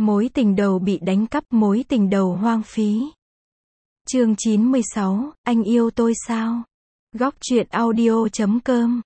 Mối tình đầu bị đánh cắp, mối tình đầu hoang phí. Chương 96, anh yêu tôi sao? Góc truyện audio.com.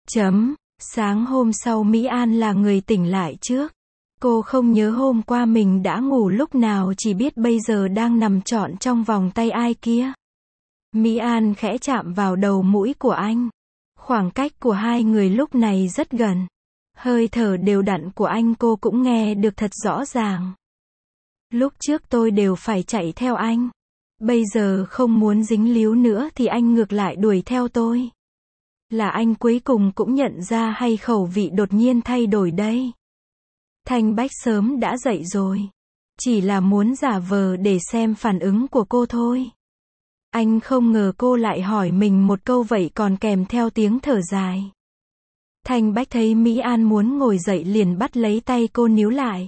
Sáng hôm sau Mỹ An là người tỉnh lại trước. Cô không nhớ hôm qua mình đã ngủ lúc nào, chỉ biết bây giờ đang nằm trọn trong vòng tay ai kia. Mỹ An khẽ chạm vào đầu mũi của anh. Khoảng cách của hai người lúc này rất gần. Hơi thở đều đặn của anh cô cũng nghe được thật rõ ràng. Lúc trước tôi đều phải chạy theo anh. Bây giờ không muốn dính líu nữa thì anh ngược lại đuổi theo tôi. Là anh cuối cùng cũng nhận ra hay khẩu vị đột nhiên thay đổi đây? Thanh Bách sớm đã dậy rồi. Chỉ là muốn giả vờ để xem phản ứng của cô thôi. Anh không ngờ cô lại hỏi mình một câu vậy còn kèm theo tiếng thở dài. Thanh Bách thấy Mỹ An muốn ngồi dậy liền bắt lấy tay cô níu lại.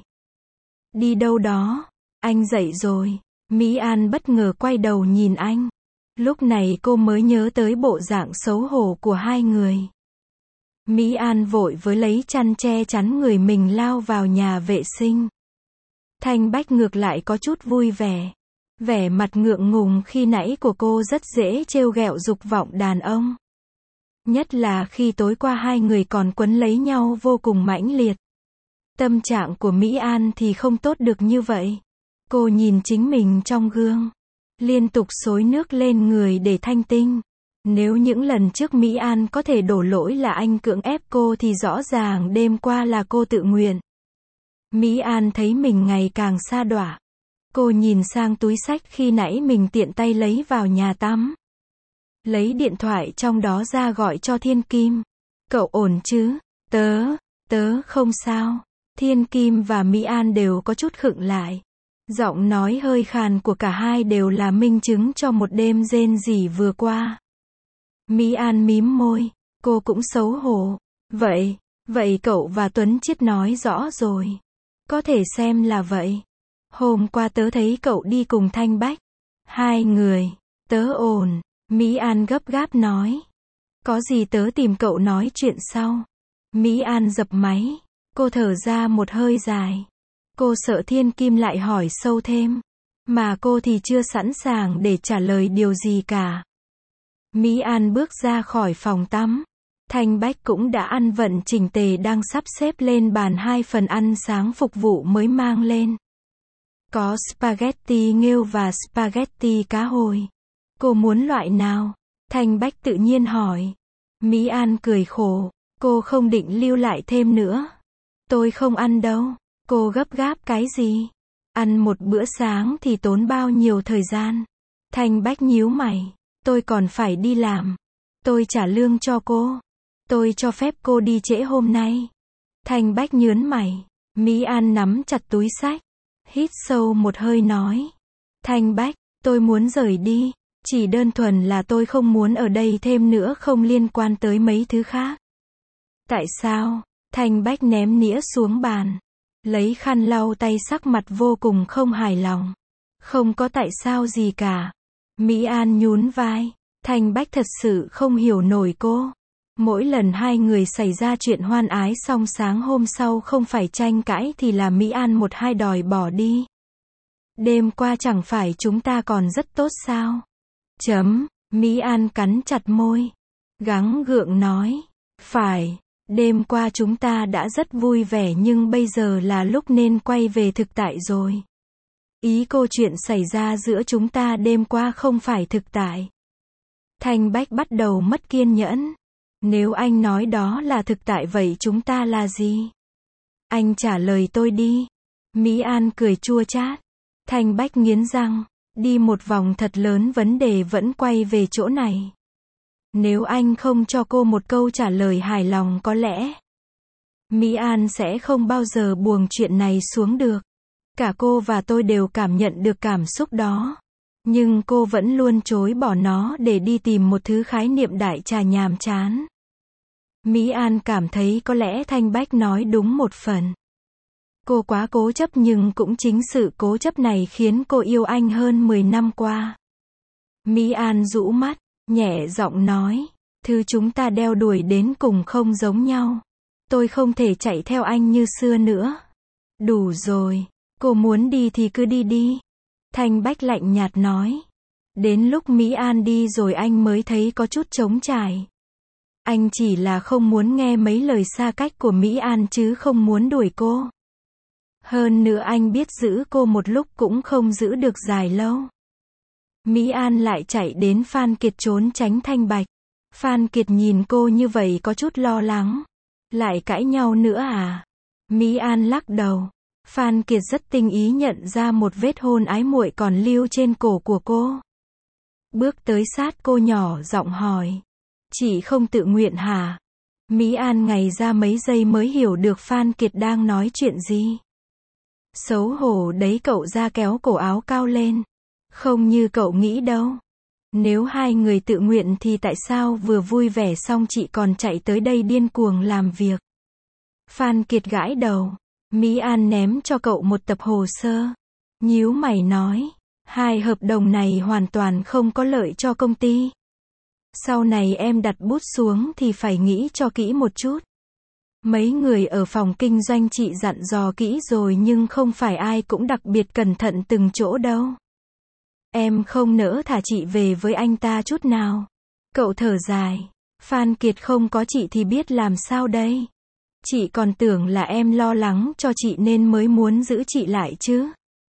Đi đâu đó? Anh dậy rồi. Mỹ An bất ngờ quay đầu nhìn anh. Lúc này cô mới nhớ tới bộ dạng xấu hổ của hai người. Mỹ An vội với lấy chăn che chắn người mình lao vào nhà vệ sinh. Thanh Bách ngược lại có chút vui vẻ. Vẻ mặt ngượng ngùng khi nãy của cô rất dễ trêu ghẹo dục vọng đàn ông. Nhất là khi tối qua hai người còn quấn lấy nhau vô cùng mãnh liệt. Tâm trạng của Mỹ An thì không tốt được như vậy. Cô nhìn chính mình trong gương. Liên tục xối nước lên người để thanh tinh. Nếu những lần trước Mỹ An có thể đổ lỗi là anh cưỡng ép cô thì rõ ràng đêm qua là cô tự nguyện. Mỹ An thấy mình ngày càng sa đọa. Cô nhìn sang túi xách khi nãy mình tiện tay lấy vào nhà tắm. Lấy điện thoại trong đó ra gọi cho Thiên Kim. Cậu ổn chứ? Tớ không sao. Thiên Kim và Mỹ An đều có chút khựng lại. Giọng nói hơi khàn của cả hai đều là minh chứng cho một đêm rên rỉ vừa qua. Mỹ An mím môi. Cô cũng xấu hổ. Vậy cậu và Tuấn Chiết nói rõ rồi. Có thể xem là vậy. Hôm qua tớ thấy cậu đi cùng Thanh Bách. Hai người. Tớ ổn. Mỹ An gấp gáp nói. Có gì tớ tìm cậu nói chuyện sau. Mỹ An dập máy. Cô thở ra một hơi dài. Cô sợ Thiên Kim lại hỏi sâu thêm. Mà cô thì chưa sẵn sàng để trả lời điều gì cả. Mỹ An bước ra khỏi phòng tắm. Thanh Bách cũng đã ăn vận chỉnh tề đang sắp xếp lên bàn hai phần ăn sáng phục vụ mới mang lên. Có spaghetti nghêu và spaghetti cá hồi. Cô muốn loại nào? Thanh Bách tự nhiên hỏi. Mỹ An cười khổ. Cô không định lưu lại thêm nữa. Tôi không ăn đâu. Cô gấp gáp cái gì? Ăn một bữa sáng thì tốn bao nhiêu thời gian? Thanh Bách nhíu mày. Tôi còn phải đi làm. Tôi trả lương cho cô. Tôi cho phép cô đi trễ hôm nay. Thanh Bách nhớn mày. Mỹ An nắm chặt túi xách. Hít sâu một hơi nói. Thanh Bách, tôi muốn rời đi. Chỉ đơn thuần là tôi không muốn ở đây thêm nữa, không liên quan tới mấy thứ khác. Tại sao? Thanh Bách ném nĩa xuống bàn. Lấy khăn lau tay, sắc mặt vô cùng không hài lòng. Không có tại sao gì cả. Mỹ An nhún vai. Thanh Bách thật sự không hiểu nổi cô. Mỗi lần hai người xảy ra chuyện hoan ái xong sáng hôm sau không phải tranh cãi thì là Mỹ An một hai đòi bỏ đi. Đêm qua chẳng phải chúng ta còn rất tốt sao? Mỹ An cắn chặt môi. Gắng gượng nói. Phải, đêm qua chúng ta đã rất vui vẻ nhưng bây giờ là lúc nên quay về thực tại rồi. Ý cô chuyện xảy ra giữa chúng ta đêm qua không phải thực tại. Thanh Bách bắt đầu mất kiên nhẫn. Nếu anh nói đó là thực tại vậy chúng ta là gì? Anh trả lời tôi đi. Mỹ An cười chua chát. Thanh Bách nghiến răng. Đi một vòng thật lớn vấn đề vẫn quay về chỗ này. Nếu anh không cho cô một câu trả lời hài lòng có lẽ Mỹ An sẽ không bao giờ buông chuyện này xuống được. Cả cô và tôi đều cảm nhận được cảm xúc đó. Nhưng cô vẫn luôn chối bỏ nó để đi tìm một thứ khái niệm đại trà nhàm chán. Mỹ An cảm thấy có lẽ Thanh Bách nói đúng một phần. Cô quá cố chấp nhưng cũng chính sự cố chấp này khiến cô yêu anh hơn 10 năm qua. Mỹ An rũ mắt, nhẹ giọng nói. Thứ chúng ta đeo đuổi đến cùng không giống nhau. Tôi không thể chạy theo anh như xưa nữa. Đủ rồi. Cô muốn đi thì cứ đi đi. Thanh Bách lạnh nhạt nói. Đến lúc Mỹ An đi rồi anh mới thấy có chút trống trải. Anh chỉ là không muốn nghe mấy lời xa cách của Mỹ An chứ không muốn đuổi cô. Hơn nữa anh biết giữ cô một lúc cũng không giữ được dài lâu. Mỹ An lại chạy đến Phan Kiệt trốn tránh Thanh Bạch. Phan Kiệt nhìn cô như vậy có chút lo lắng. Lại cãi nhau nữa à? Mỹ An lắc đầu. Phan Kiệt rất tinh ý nhận ra một vết hôn ái muội còn lưu trên cổ của cô. Bước tới sát cô nhỏ giọng hỏi. Chị không tự nguyện hả? Mỹ An ngây ra mấy giây mới hiểu được Phan Kiệt đang nói chuyện gì. Xấu hổ đấy, cậu ra kéo cổ áo cao lên. Không như cậu nghĩ đâu. Nếu hai người tự nguyện thì tại sao vừa vui vẻ xong chị còn chạy tới đây điên cuồng làm việc? Phan Kiệt gãi đầu. Mỹ An ném cho cậu một tập hồ sơ. Nhíu mày nói. Hai hợp đồng này hoàn toàn không có lợi cho công ty. Sau này em đặt bút xuống thì phải nghĩ cho kỹ một chút. Mấy người ở phòng kinh doanh chị dặn dò kỹ rồi nhưng không phải ai cũng đặc biệt cẩn thận từng chỗ đâu. Em không nỡ thả chị về với anh ta chút nào. Cậu thở dài. Phan Kiệt không có chị thì biết làm sao đây. Chị còn tưởng là em lo lắng cho chị nên mới muốn giữ chị lại chứ.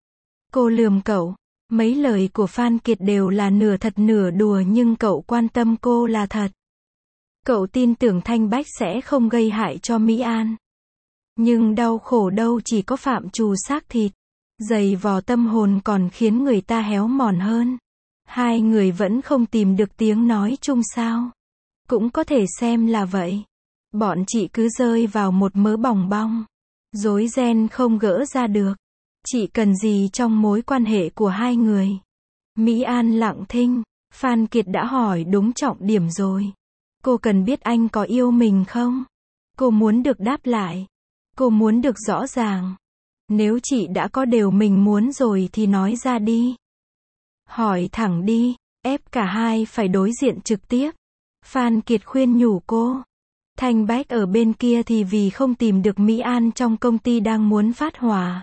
Cô lườm cậu. Mấy lời của Phan Kiệt đều là nửa thật nửa đùa nhưng cậu quan tâm cô là thật. Cậu tin tưởng Thanh Bách sẽ không gây hại cho Mỹ An. Nhưng đau khổ đâu chỉ có phạm trù xác thịt. Dày vò tâm hồn còn khiến người ta héo mòn hơn. Hai người vẫn không tìm được tiếng nói chung sao? Cũng có thể xem là vậy. Bọn chị cứ rơi vào một mớ bòng bong. Rối ren không gỡ ra được. Chị cần gì trong mối quan hệ của hai người? Mỹ An lặng thinh. Phan Kiệt đã hỏi đúng trọng điểm rồi. Cô cần biết anh có yêu mình không? Cô muốn được đáp lại. Cô muốn được rõ ràng. Nếu chị đã có điều mình muốn rồi thì nói ra đi. Hỏi thẳng đi, ép cả hai phải đối diện trực tiếp. Phan Kiệt khuyên nhủ cô. Thanh Bách ở bên kia thì vì không tìm được Mỹ An trong công ty đang muốn phát hỏa.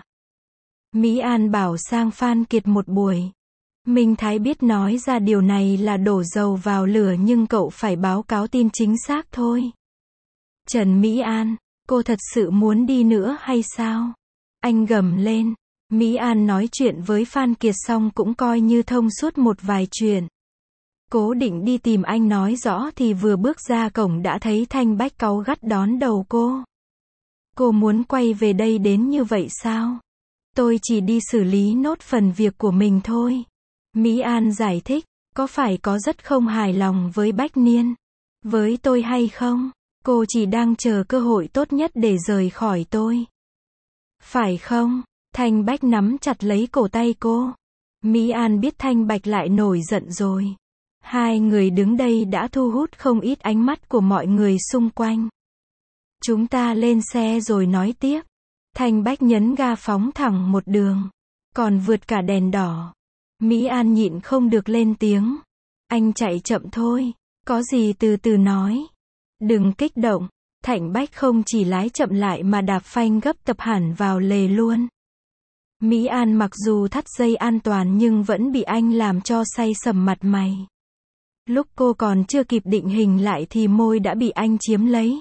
Mỹ An bảo sang Phan Kiệt một buổi. Minh Thái biết nói ra điều này là đổ dầu vào lửa nhưng cậu phải báo cáo tin chính xác thôi. Trần Mỹ An, cô thật sự muốn đi nữa hay sao? Anh gầm lên. Mỹ An nói chuyện với Phan Kiệt xong cũng coi như thông suốt một vài chuyện. Cố định đi tìm anh nói rõ thì vừa bước ra cổng đã thấy Thanh Bách cáu gắt đón đầu cô. Cô muốn quay về đây đến như vậy sao? Tôi chỉ đi xử lý nốt phần việc của mình thôi. Mỹ An giải thích, có phải có rất không hài lòng với Bách Niên? Với tôi hay không? Cô chỉ đang chờ cơ hội tốt nhất để rời khỏi tôi. Phải không? Thanh Bách nắm chặt lấy cổ tay cô. Mỹ An biết Thanh Bạch lại nổi giận rồi. Hai người đứng đây đã thu hút không ít ánh mắt của mọi người xung quanh. Chúng ta lên xe rồi nói tiếp. Thanh Bách nhấn ga phóng thẳng một đường. Còn vượt cả đèn đỏ. Mỹ An nhịn không được lên tiếng. Anh chạy chậm thôi. Có gì từ từ nói. Đừng kích động. Thanh Bách không chỉ lái chậm lại mà đạp phanh gấp tập hẳn vào lề luôn. Mỹ An mặc dù thắt dây an toàn nhưng vẫn bị anh làm cho say sầm mặt mày. Lúc cô còn chưa kịp định hình lại thì môi đã bị anh chiếm lấy.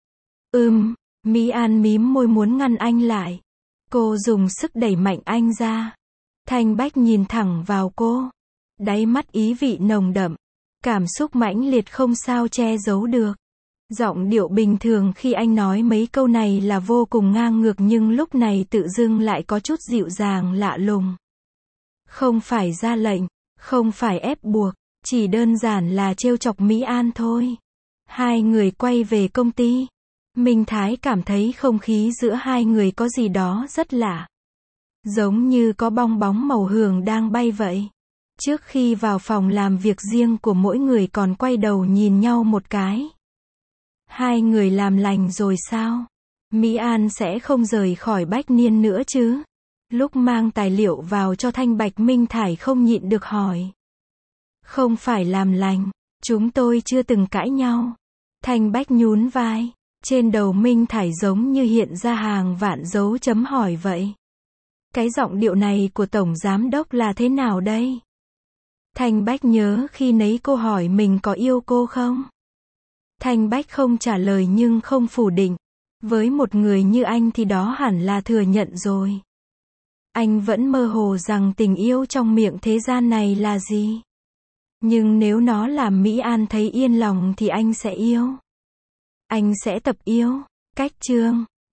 Mỹ An mím môi muốn ngăn anh lại. Cô dùng sức đẩy mạnh anh ra. Thanh Bách nhìn thẳng vào cô. Đáy mắt ý vị nồng đậm. Cảm xúc mãnh liệt không sao che giấu được. Giọng điệu bình thường khi anh nói mấy câu này là vô cùng ngang ngược nhưng lúc này tự dưng lại có chút dịu dàng lạ lùng. Không phải ra lệnh, không phải ép buộc, chỉ đơn giản là trêu chọc Mỹ An thôi. Hai người quay về công ty. Minh Thái cảm thấy không khí giữa hai người có gì đó rất lạ. Giống như có bong bóng màu hường đang bay vậy. Trước khi vào phòng làm việc riêng của mỗi người còn quay đầu nhìn nhau một cái. Hai người làm lành rồi sao? Mỹ An sẽ không rời khỏi Bách Niên nữa chứ? Lúc mang tài liệu vào cho Thanh Bạch, Minh Thải không nhịn được hỏi. Không phải làm lành, chúng tôi chưa từng cãi nhau. Thanh Bách nhún vai. Trên đầu Minh Thải giống như hiện ra hàng vạn dấu chấm hỏi vậy. Cái giọng điệu này của Tổng Giám Đốc là thế nào đây? Thanh Bách nhớ khi nấy cô hỏi mình có yêu cô không? Thanh Bách không trả lời nhưng không phủ định. Với một người như anh thì đó hẳn là thừa nhận rồi. Anh vẫn mơ hồ rằng tình yêu trong miệng thế gian này là gì? Nhưng nếu nó làm Mỹ An thấy yên lòng thì anh sẽ yêu. Anh sẽ tập yêu. Cách chương